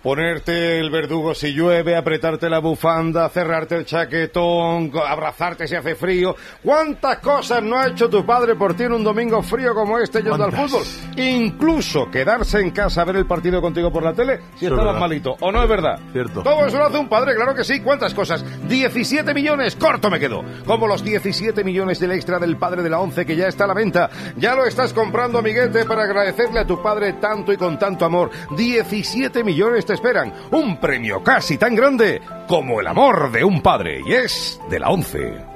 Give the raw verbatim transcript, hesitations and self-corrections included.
Ponerte el verdugo si llueve, apretarte la bufanda, cerrarte el chaquetón, abrazarte si hace frío. ¿Cuántas cosas no ha hecho tu padre por ti en un domingo frío como este yendo al fútbol? Incluso quedarse en casa a ver el partido contigo por la tele si Eso estabas es malito. ¿O no es verdad? Cierto. Todo eso lo hace un padre, claro que sí. ¿Cuántas cosas? diecisiete millones, corto me quedo. Como los diecisiete millones del extra del padre de la once que ya está a la venta. Ya lo estás comprando, amiguete, para agradecerle a tu padre tanto y con tanto amor. diecisiete millones te esperan. Un premio casi tan grande como el amor de un padre. Y es de la once.